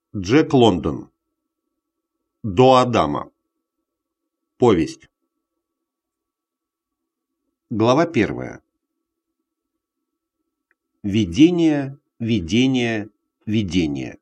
Джек Лондон. До Адама. Повесть. Глава 1. Видение, видение, видение.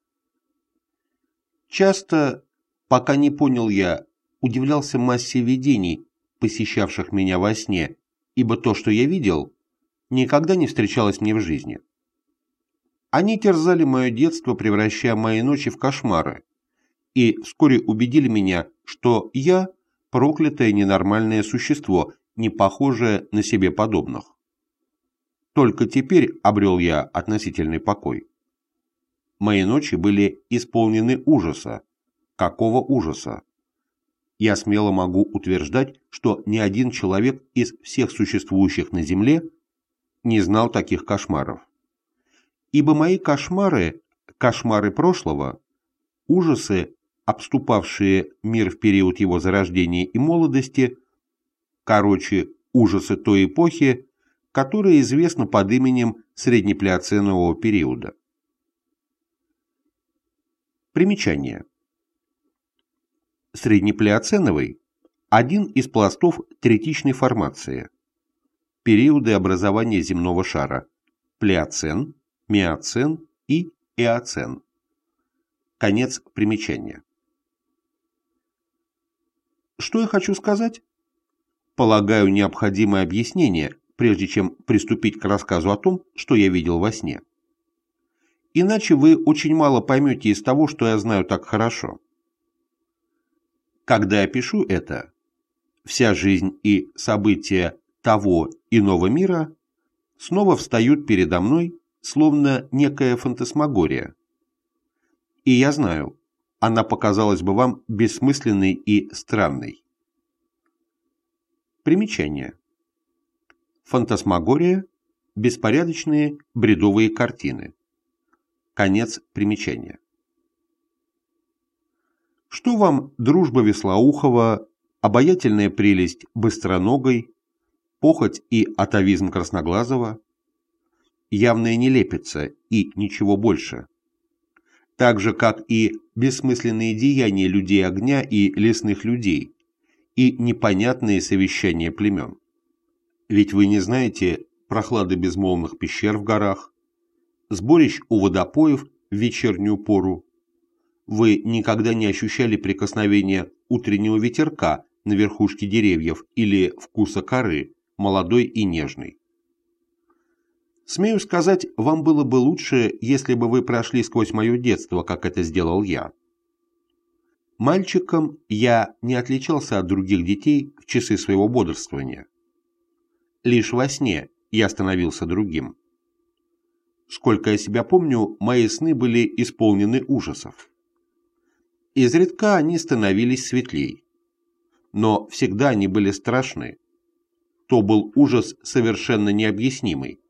Часто, пока не понял я, удивлялся массе видений, посещавших меня во сне, ибо то, что я видел, никогда не встречалось мне в жизни. Они терзали мое детство, превращая мои ночи в кошмары, и вскоре убедили меня, что я – проклятое ненормальное существо, не похожее на себе подобных. Только теперь обрел я относительный покой. Мои ночи были исполнены ужаса. Какого ужаса? Я смело могу утверждать, что ни один человек из всех существующих на Земле не знал таких кошмаров. Ибо мои кошмары, кошмары прошлого, ужасы, обступавшие мир в период его зарождения и молодости, короче, ужасы той эпохи, которая известна под именем среднеплеоценового периода. Примечание. Среднеплеоценовый – один из пластов третичной формации. Периоды образования земного шара – плеоцен, миоцен и эоцен. Конец примечания. Что я хочу сказать? Полагаю, необходимое объяснение, прежде чем приступить к рассказу о том, что я видел во сне. Иначе вы очень мало поймете из того, что я знаю так хорошо. Когда я пишу это, вся жизнь и события того иного мира снова встают передо мной, словно некая фантасмагория. И я знаю, она показалась бы вам бессмысленной и странной. Примечание. Фантасмагория – беспорядочные бредовые картины. Конец примечания. Что вам дружба Вислоухова, обаятельная прелесть Быстроногой, похоть и атавизм Красноглазого? Явная нелепица и ничего больше. Так же, как и бессмысленные деяния людей огня и лесных людей, и непонятные совещания племен. Ведь вы не знаете прохлады безмолвных пещер в горах, сборищ у водопоев в вечернюю пору. Вы никогда не ощущали прикосновения утреннего ветерка на верхушке деревьев или вкуса коры, молодой и нежной. Смею сказать, вам было бы лучше, если бы вы прошли сквозь мое детство, как это сделал я. Мальчиком я не отличался от других детей в часы своего бодрствования. Лишь во сне я становился другим. Сколько я себя помню, мои сны были исполнены ужасов. Изредка они становились светлей. Но всегда они были страшны. То был ужас совершенно необъяснимый.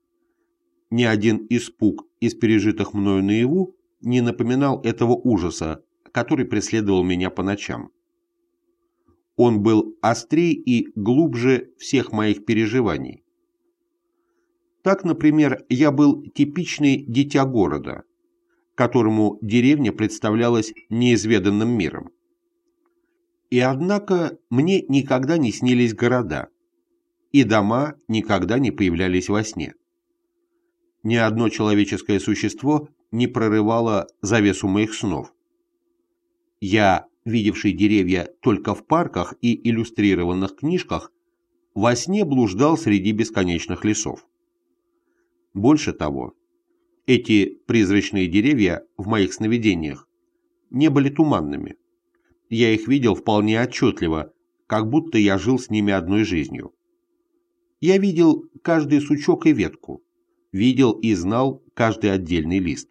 Ни один испуг из пережитых мною наяву не напоминал этого ужаса, который преследовал меня по ночам. Он был острей и глубже всех моих переживаний. Так, например, я был типичный дитя города, которому деревня представлялась неизведанным миром. И однако мне никогда не снились города, и дома никогда не появлялись во сне. Ни одно человеческое существо не прорывало завесу моих снов. Я, видевший деревья только в парках и иллюстрированных книжках, во сне блуждал среди бесконечных лесов. Больше того, эти призрачные деревья в моих сновидениях не были туманными. Я их видел вполне отчетливо, как будто я жил с ними одной жизнью. Я видел каждый сучок и ветку, видел и знал каждый отдельный лист.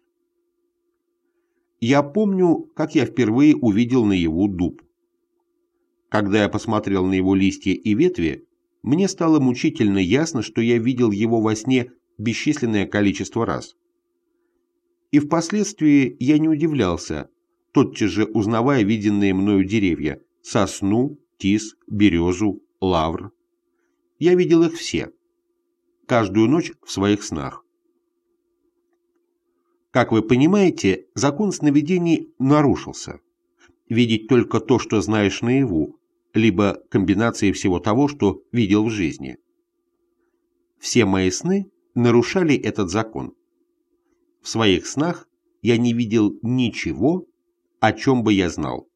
Я помню, как я впервые увидел наяву дуб. Когда я посмотрел на его листья и ветви, мне стало мучительно ясно, что я видел его во сне бесчисленное количество раз. И впоследствии я не удивлялся, тотчас же узнавая виденные мною деревья – сосну, тис, березу, лавр. Я видел их все, каждую ночь в своих снах. Как вы понимаете, закон сновидений нарушился. Видеть только то, что знаешь наяву, либо комбинации всего того, что видел в жизни. Все мои сны нарушали этот закон. В своих снах я не видел ничего, о чем бы я знал.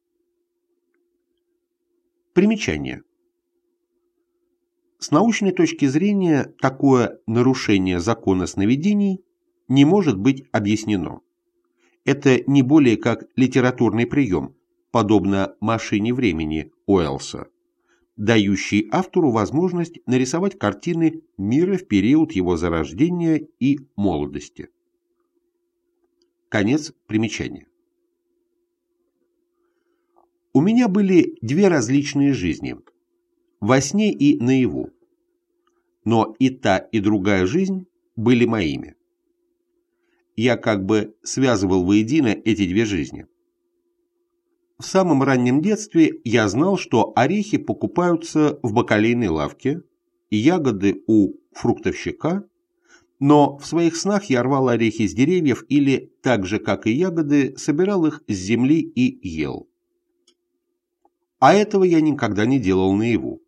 Примечание. С научной точки зрения, такое нарушение закона сновидений не может быть объяснено. Это не более как литературный прием, подобно машине времени Уэллса, дающий автору возможность нарисовать картины мира в период его зарождения и молодости. Конец примечания. У меня были две различные жизни – во сне и наяву. Но и та, и другая жизнь были моими. Я как бы связывал воедино эти две жизни. В самом раннем детстве я знал, что орехи покупаются в бакалейной лавке, ягоды у фруктовщика, но в своих снах я рвал орехи с деревьев или, так же как и ягоды, собирал их с земли и ел. А этого я никогда не делал наяву.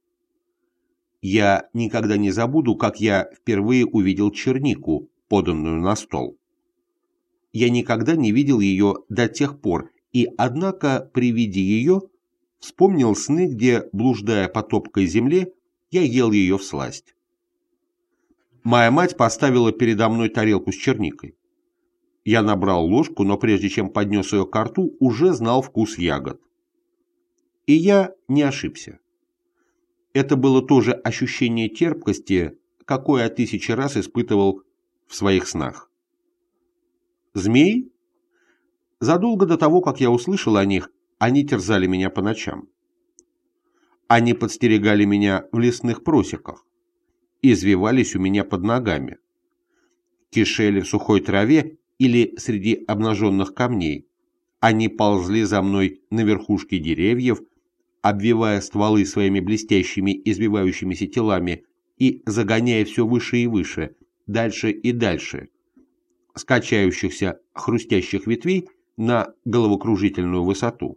Я никогда не забуду, как я впервые увидел чернику, поданную на стол. Я никогда не видел ее до тех пор, и, однако, при виде ее, вспомнил сны, где, блуждая по топкой земле, я ел ее всласть. Моя мать поставила передо мной тарелку с черникой. Я набрал ложку, но прежде чем поднес ее ко рту, уже знал вкус ягод. И я не ошибся. Это было тоже ощущение терпкости, какое я 1000 раз испытывал в своих снах. Змеи? Задолго до того, как я услышал о них, они терзали меня по ночам. Они подстерегали меня в лесных просеках, извивались у меня под ногами, кишели в сухой траве или среди обнаженных камней. Они ползли за мной на верхушке деревьев, обвивая стволы своими блестящими извивающимися телами и загоняя все выше и выше, дальше и дальше, с качающихся хрустящих ветвей на головокружительную высоту.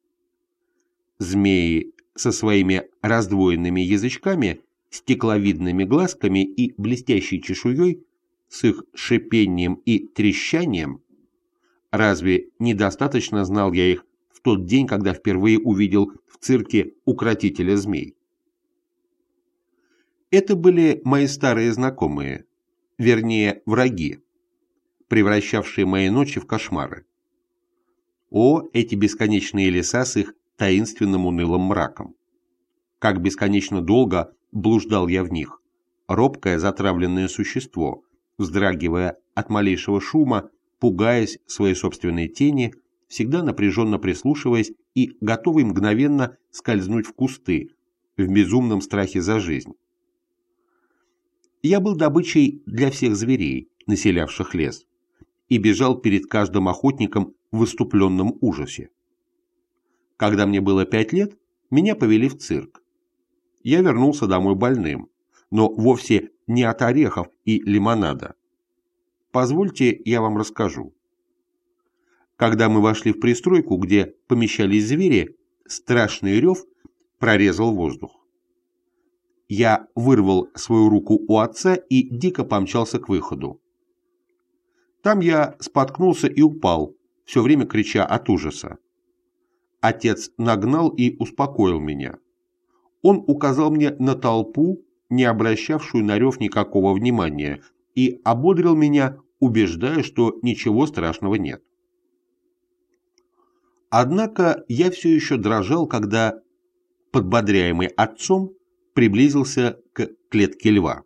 Змеи со своими раздвоенными язычками, стекловидными глазками и блестящей чешуей, с их шипением и трещанием, разве недостаточно знал я их в тот день, когда впервые увидел в цирке укротителя змей? Это были мои старые знакомые, вернее, враги, превращавшие мои ночи в кошмары. О, эти бесконечные леса с их таинственным унылым мраком! Как бесконечно долго блуждал я в них, робкое затравленное существо, вздрагивая от малейшего шума, пугаясь своей собственной тени, всегда напряженно прислушиваясь и готовый мгновенно скользнуть в кусты, в безумном страхе за жизнь. Я был добычей для всех зверей, населявших лес, и бежал перед каждым охотником в выступленном ужасе. Когда мне было 5 лет, меня повели в цирк. Я вернулся домой больным, но вовсе не от орехов и лимонада. Позвольте, я вам расскажу. Когда мы вошли в пристройку, где помещались звери, страшный рев прорезал воздух. Я вырвал свою руку у отца и дико помчался к выходу. Там я споткнулся и упал, все время крича от ужаса. Отец нагнал и успокоил меня. Он указал мне на толпу, не обращавшую на рев никакого внимания, и ободрил меня, убеждая, что ничего страшного нет. Однако я все еще дрожал, когда, подбодряемый отцом, приблизился к клетке льва.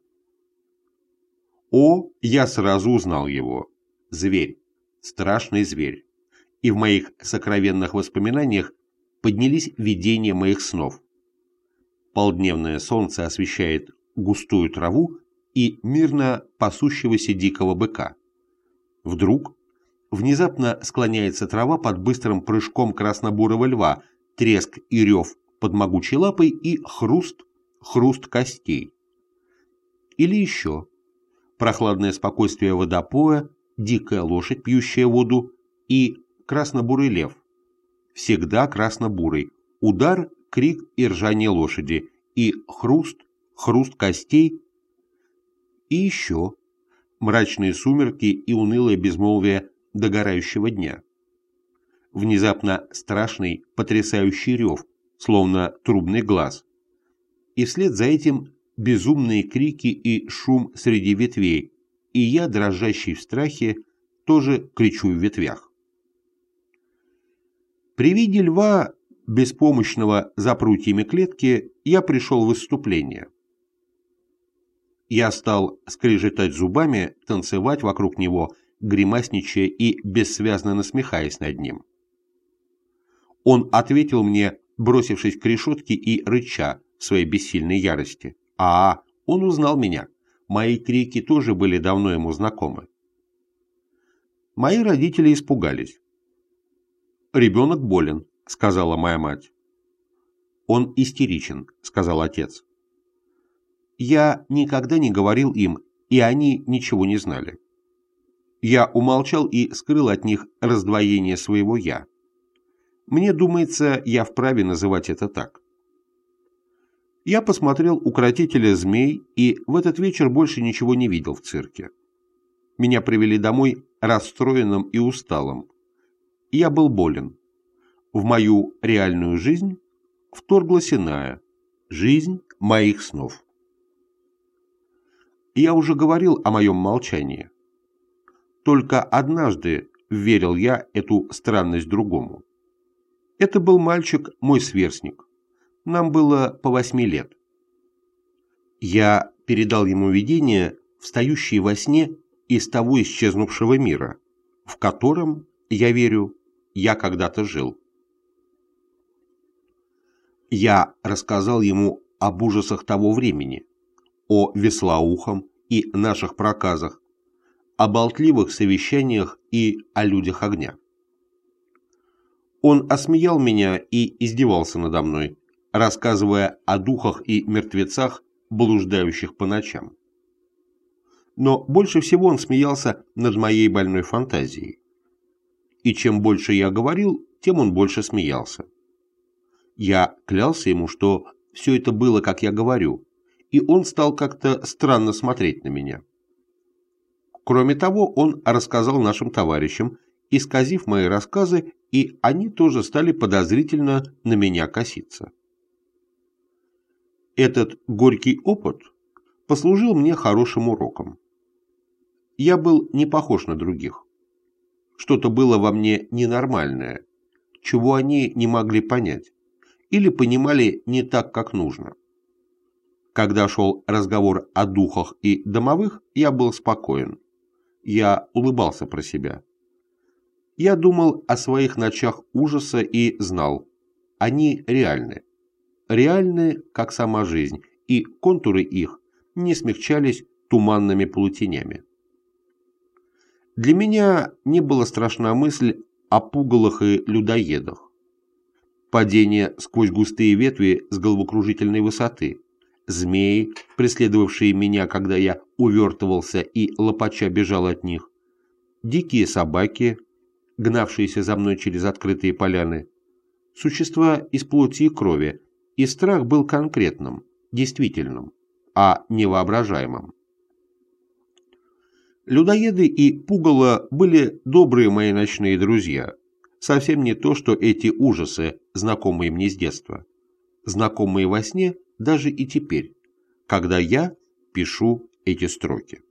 О, я сразу узнал его. Зверь, страшный зверь. И в моих сокровенных воспоминаниях поднялись видения моих снов. Полдневное солнце освещает густую траву и мирно пасущегося дикого быка. Вдруг внезапно склоняется трава под быстрым прыжком краснобурого льва, треск и рев под могучей лапой и хруст костей. Или еще прохладное спокойствие водопоя, дикая лошадь, пьющая воду, и красно-бурый лев. Всегда красно-бурый. Удар, крик и ржание лошади. И хруст, хруст костей. И еще мрачные сумерки и унылое безмолвие догорающего дня. Внезапно страшный, потрясающий рев, словно трубный глаз. И вслед за этим безумные крики и шум среди ветвей, и я, дрожащий в страхе, тоже кричу в ветвях. При виде льва, беспомощного за прутьями клетки, я пришел в исступление. Я стал скрежетать зубами, танцевать вокруг него, гримасничая и бессвязно насмехаясь над ним. Он ответил мне, бросившись к решетке и рыча в своей бессильной ярости. Он узнал меня. Мои крики тоже были давно ему знакомы. Мои родители испугались. «Ребенок болен», — сказала моя мать. «Он истеричен», — сказал отец. Я никогда не говорил им, и они ничего не знали. Я умолчал и скрыл от них раздвоение своего «я». Мне думается, я вправе называть это так. Я посмотрел «Укротителя змей» и в этот вечер больше ничего не видел в цирке. Меня привели домой расстроенным и усталым. Я был болен. В мою реальную жизнь вторглась иная, жизнь моих снов. Я уже говорил о моем молчании. Только однажды верил я эту странность другому. Это был мальчик, мой сверстник. Нам было по 8 лет. Я передал ему видение, встающее во сне из того исчезнувшего мира, в котором, я верю, я когда-то жил. Я рассказал ему об ужасах того времени, о Веслоухом и наших проказах, о болтливых совещаниях и о людях огня. Он осмеял меня и издевался надо мной, рассказывая о духах и мертвецах, блуждающих по ночам. Но больше всего он смеялся над моей больной фантазией. И чем больше я говорил, тем он больше смеялся. Я клялся ему, что все это было, как я говорю, и он стал как-то странно смотреть на меня. Кроме того, он рассказал нашим товарищам, исказив мои рассказы, и они тоже стали подозрительно на меня коситься. Этот горький опыт послужил мне хорошим уроком. Я был не похож на других. Что-то было во мне ненормальное, чего они не могли понять, или понимали не так, как нужно. Когда шел разговор о духах и домовых, я был спокоен. Я улыбался про себя. Я думал о своих ночах ужаса и знал, они реальны. Реальны, как сама жизнь, и контуры их не смягчались туманными полутенями. Для меня не была страшна мысль о пугалах и людоедах. Падение сквозь густые ветви с головокружительной высоты, змеи, преследовавшие меня, когда я увертывался и лопача бежал от них, дикие собаки, гнавшиеся за мной через открытые поляны, существа из плоти и крови, и страх был конкретным, действительным, а не воображаемым. Людоеды и пугало были добрые мои ночные друзья, совсем не то, что эти ужасы, знакомые мне с детства, знакомые во сне даже и теперь, когда я пишу эти строки.